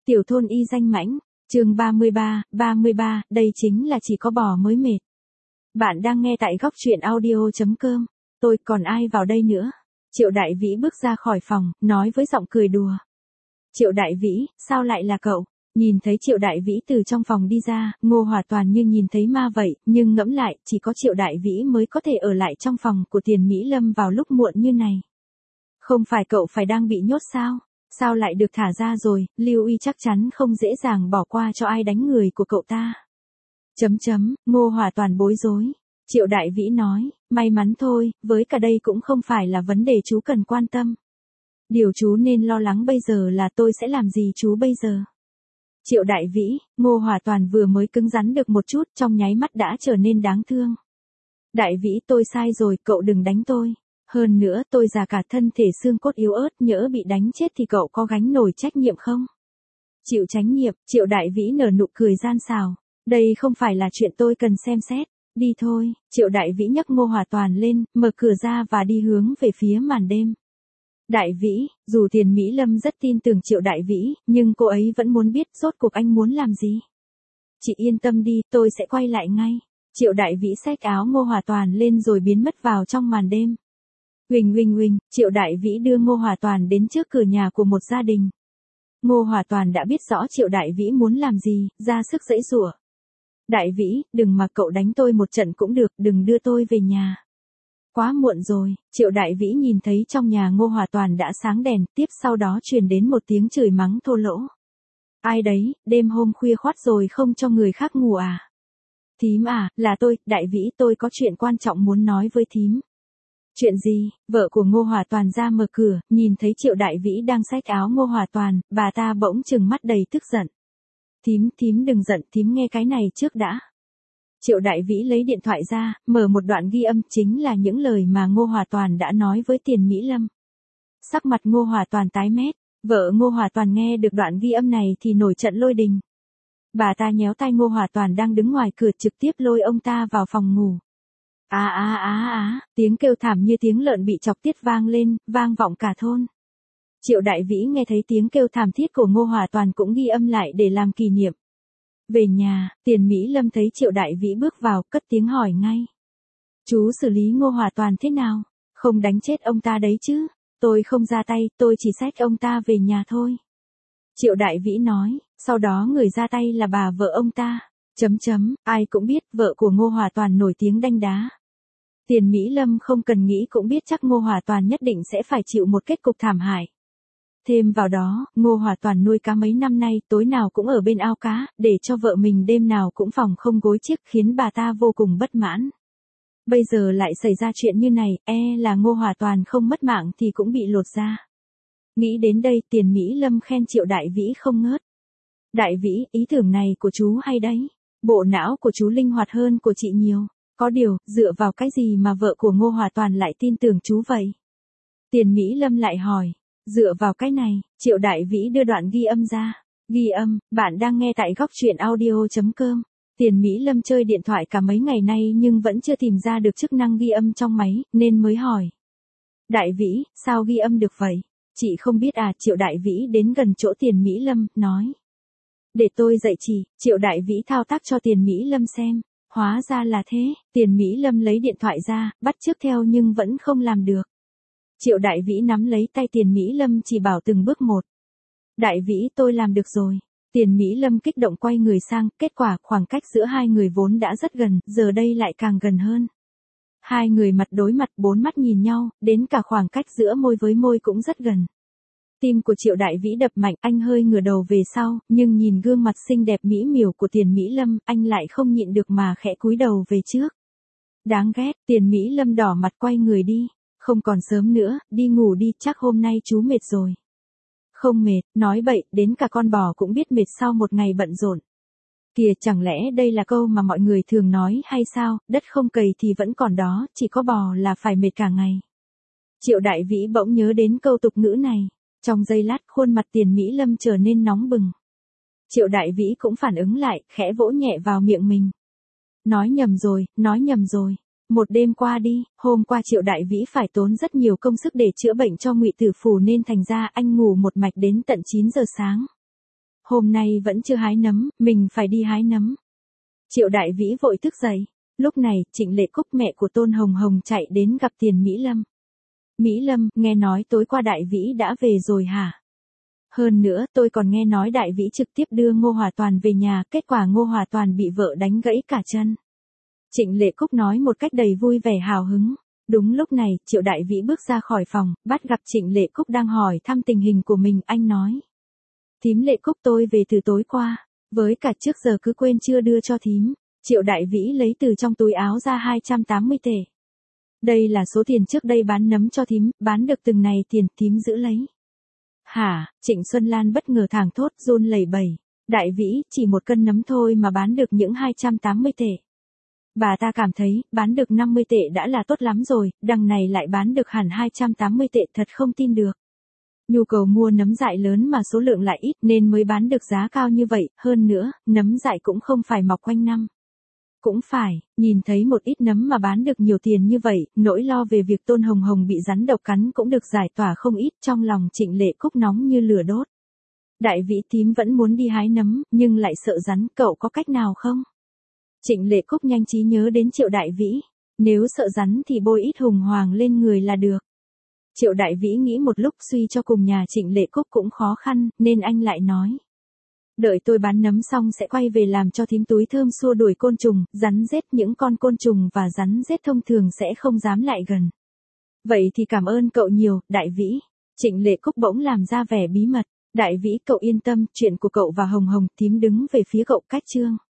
Tiểu thôn y danh mãnh, chương 33, đây chính là chỉ có bò mới mệt. Bạn đang nghe tại góc truyện audio.com, tôi còn ai vào đây nữa? Triệu Đại Vĩ bước ra khỏi phòng, nói với giọng cười đùa. Triệu Đại Vĩ, sao lại là cậu? Nhìn thấy Triệu Đại Vĩ từ trong phòng đi ra, Ngô Hòa Toàn như nhìn thấy ma vậy, nhưng ngẫm lại, chỉ có Triệu Đại Vĩ mới có thể ở lại trong phòng của Tiền Mỹ Lâm vào lúc muộn như này. Không phải cậu phải đang bị nhốt sao? Sao lại được thả ra rồi, Lưu Y chắc chắn không dễ dàng bỏ qua cho ai đánh người của cậu ta. Ngô Hòa Toàn bối rối. Triệu Đại Vĩ nói, may mắn thôi, với cả đây cũng không phải là vấn đề chú cần quan tâm. Điều chú nên lo lắng bây giờ là tôi sẽ làm gì chú bây giờ. Triệu Đại Vĩ, Ngô Hòa Toàn vừa mới cứng rắn được một chút, trong nháy mắt đã trở nên đáng thương. Đại Vĩ, tôi sai rồi, cậu đừng đánh tôi. Hơn nữa tôi già cả thân thể xương cốt yếu ớt, nhỡ bị đánh chết thì cậu có gánh nổi trách nhiệm không? Chịu trách nhiệm, Triệu Đại Vĩ nở nụ cười gian xảo. Đây không phải là chuyện tôi cần xem xét. Đi thôi, Triệu Đại Vĩ nhấc Ngô Hòa Toàn lên, mở cửa ra và đi hướng về phía màn đêm. Đại Vĩ, dù Tiền Mỹ Lâm rất tin tưởng Triệu Đại Vĩ, nhưng cô ấy vẫn muốn biết rốt cuộc anh muốn làm gì. Chị yên tâm đi, tôi sẽ quay lại ngay. Triệu Đại Vĩ xách áo Ngô Hòa Toàn lên rồi biến mất vào trong màn đêm. Huỳnh, Triệu Đại Vĩ đưa Ngô Hòa Toàn đến trước cửa nhà của một gia đình. Ngô Hòa Toàn đã biết rõ Triệu Đại Vĩ muốn làm gì, ra sức giãy giụa. Đại Vĩ, đừng mà cậu đánh tôi một trận cũng được, đừng đưa tôi về nhà. Quá muộn rồi, Triệu Đại Vĩ nhìn thấy trong nhà Ngô Hòa Toàn đã sáng đèn, tiếp sau đó truyền đến một tiếng chửi mắng thô lỗ. Ai đấy, đêm hôm khuya khoắt rồi không cho người khác ngủ à? Thím à, là tôi, Đại Vĩ, tôi có chuyện quan trọng muốn nói với thím. Chuyện gì? Vợ của Ngô Hòa Toàn ra mở cửa, nhìn thấy Triệu Đại Vĩ đang xách áo Ngô Hòa Toàn, bà ta bỗng trừng mắt đầy tức giận. Thím đừng giận, thím nghe cái này trước đã. Triệu Đại Vĩ lấy điện thoại ra, mở một đoạn ghi âm, chính là những lời mà Ngô Hòa Toàn đã nói với Tiền Mỹ Lâm. Sắc mặt Ngô Hòa Toàn tái mét, vợ Ngô Hòa Toàn nghe được đoạn ghi âm này thì nổi trận lôi đình. Bà ta nhéo tay Ngô Hòa Toàn đang đứng ngoài cửa, trực tiếp lôi ông ta vào phòng ngủ. Tiếng kêu thảm như tiếng lợn bị chọc tiết vang lên, vang vọng cả thôn. Triệu Đại Vĩ nghe thấy tiếng kêu thảm thiết của Ngô Hòa Toàn cũng ghi âm lại để làm kỷ niệm. Về nhà, Tiền Mỹ Lâm thấy Triệu Đại Vĩ bước vào, cất tiếng hỏi ngay. Chú xử lý Ngô Hòa Toàn thế nào? Không đánh chết ông ta đấy chứ? Tôi không ra tay, tôi chỉ xách ông ta về nhà thôi. Triệu Đại Vĩ nói, sau đó người ra tay là bà vợ ông ta. Ai cũng biết vợ của Ngô Hòa Toàn nổi tiếng đanh đá. Tiền Mỹ Lâm không cần nghĩ cũng biết chắc Ngô Hòa Toàn nhất định sẽ phải chịu một kết cục thảm hại. Thêm vào đó, Ngô Hòa Toàn nuôi cá mấy năm nay, tối nào cũng ở bên ao cá, để cho vợ mình đêm nào cũng phòng không gối chiếc, khiến bà ta vô cùng bất mãn. Bây giờ lại xảy ra chuyện như này, là Ngô Hòa Toàn không mất mạng thì cũng bị lột da. Nghĩ đến đây, Tiền Mỹ Lâm khen Triệu Đại Vĩ không ngớt. Đại Vĩ, ý tưởng này của chú hay đấy. Bộ não của chú linh hoạt hơn của chị nhiều. Có điều, dựa vào cái gì mà vợ của Ngô Hòa Toàn lại tin tưởng chú vậy? Tiền Mỹ Lâm lại hỏi. Dựa vào cái này, Triệu Đại Vĩ đưa đoạn ghi âm ra. Ghi âm, bạn đang nghe tại góc truyện audio.com. Tiền Mỹ Lâm chơi điện thoại cả mấy ngày nay nhưng vẫn chưa tìm ra được chức năng ghi âm trong máy, nên mới hỏi. Đại Vĩ, sao ghi âm được vậy? Chị không biết à? Triệu Đại Vĩ đến gần chỗ Tiền Mỹ Lâm, nói. Để tôi dạy chị. Triệu Đại Vĩ thao tác cho Tiền Mỹ Lâm xem. Hóa ra là thế, Tiền Mỹ Lâm lấy điện thoại ra, bắt chước theo nhưng vẫn không làm được. Triệu Đại Vĩ nắm lấy tay Tiền Mỹ Lâm chỉ bảo từng bước một. Đại Vĩ, tôi làm được rồi. Tiền Mỹ Lâm kích động quay người sang, kết quả khoảng cách giữa hai người vốn đã rất gần, giờ đây lại càng gần hơn. Hai người mặt đối mặt, bốn mắt nhìn nhau, đến cả khoảng cách giữa môi với môi cũng rất gần. Tim của Triệu Đại Vĩ đập mạnh, anh hơi ngửa đầu về sau, nhưng nhìn gương mặt xinh đẹp mỹ miều của Tiền Mỹ Lâm, anh lại không nhịn được mà khẽ cúi đầu về trước. Đáng ghét, Tiền Mỹ Lâm đỏ mặt quay người đi. Không còn sớm nữa, đi ngủ đi, chắc hôm nay chú mệt rồi. Không mệt, nói bậy, đến cả con bò cũng biết mệt sau một ngày bận rộn. Kìa, chẳng lẽ đây là câu mà mọi người thường nói hay sao, đất không cày thì vẫn còn đó, chỉ có bò là phải mệt cả ngày. Triệu Đại Vĩ bỗng nhớ đến câu tục ngữ này. Trong giây lát, khuôn mặt Tiền Mỹ Lâm trở nên nóng bừng. Triệu Đại Vĩ cũng phản ứng lại, khẽ vỗ nhẹ vào miệng mình. Nói nhầm rồi. Một đêm qua đi, hôm qua Triệu Đại Vĩ phải tốn rất nhiều công sức để chữa bệnh cho Ngụy Tử Phù nên thành ra anh ngủ một mạch đến tận 9 giờ sáng. Hôm nay vẫn chưa hái nấm, mình phải đi hái nấm. Triệu Đại Vĩ vội thức dậy. Lúc này, Trịnh Lệ Cúc mẹ của Tôn Hồng Hồng chạy đến gặp Tiền Mỹ Lâm. Mỹ Lâm, nghe nói tối qua Đại Vĩ đã về rồi hả? Hơn nữa, tôi còn nghe nói Đại Vĩ trực tiếp đưa Ngô Hòa Toàn về nhà, kết quả Ngô Hòa Toàn bị vợ đánh gãy cả chân. Trịnh Lệ Cúc nói một cách đầy vui vẻ hào hứng. Đúng lúc này, Triệu Đại Vĩ bước ra khỏi phòng, bắt gặp Trịnh Lệ Cúc đang hỏi thăm tình hình của mình, anh nói. Thím Lệ Cúc, tôi về từ tối qua, với cả trước giờ cứ quên chưa đưa cho thím. Triệu Đại Vĩ lấy từ trong túi áo ra 280 tệ. Đây là số tiền trước đây bán nấm cho thím, bán được từng này tiền, thím giữ lấy. Hả? Trịnh Xuân Lan bất ngờ thảng thốt, run lẩy bẩy. Đại Vĩ, chỉ một cân nấm thôi mà bán được những 280 tệ. Bà ta cảm thấy, bán được 50 tệ đã là tốt lắm rồi, đằng này lại bán được hẳn 280 tệ, thật không tin được. Nhu cầu mua nấm dại lớn mà số lượng lại ít nên mới bán được giá cao như vậy, hơn nữa, nấm dại cũng không phải mọc quanh năm. Cũng phải, nhìn thấy một ít nấm mà bán được nhiều tiền như vậy, nỗi lo về việc Tôn Hồng Hồng bị rắn độc cắn cũng được giải tỏa không ít, trong lòng Trịnh Lệ Cúc nóng như lửa đốt. Đại Vĩ thím vẫn muốn đi hái nấm, nhưng lại sợ rắn, cậu có cách nào không? Trịnh Lệ Cúc nhanh trí nhớ đến Triệu Đại Vĩ, nếu sợ rắn thì bôi ít hùng hoàng lên người là được. Triệu Đại Vĩ nghĩ một lúc suy cho cùng nhà Trịnh Lệ Cúc cũng khó khăn, nên anh lại nói. Đợi tôi bán nấm xong sẽ quay về làm cho thím túi thơm xua đuổi côn trùng, rắn rết, những con côn trùng và rắn rết thông thường sẽ không dám lại gần. Vậy thì cảm ơn cậu nhiều, Đại Vĩ. Trịnh Lệ Cúc bỗng làm ra vẻ bí mật. Đại Vĩ, cậu yên tâm, chuyện của cậu và Hồng Hồng thím đứng về phía cậu, cách chương.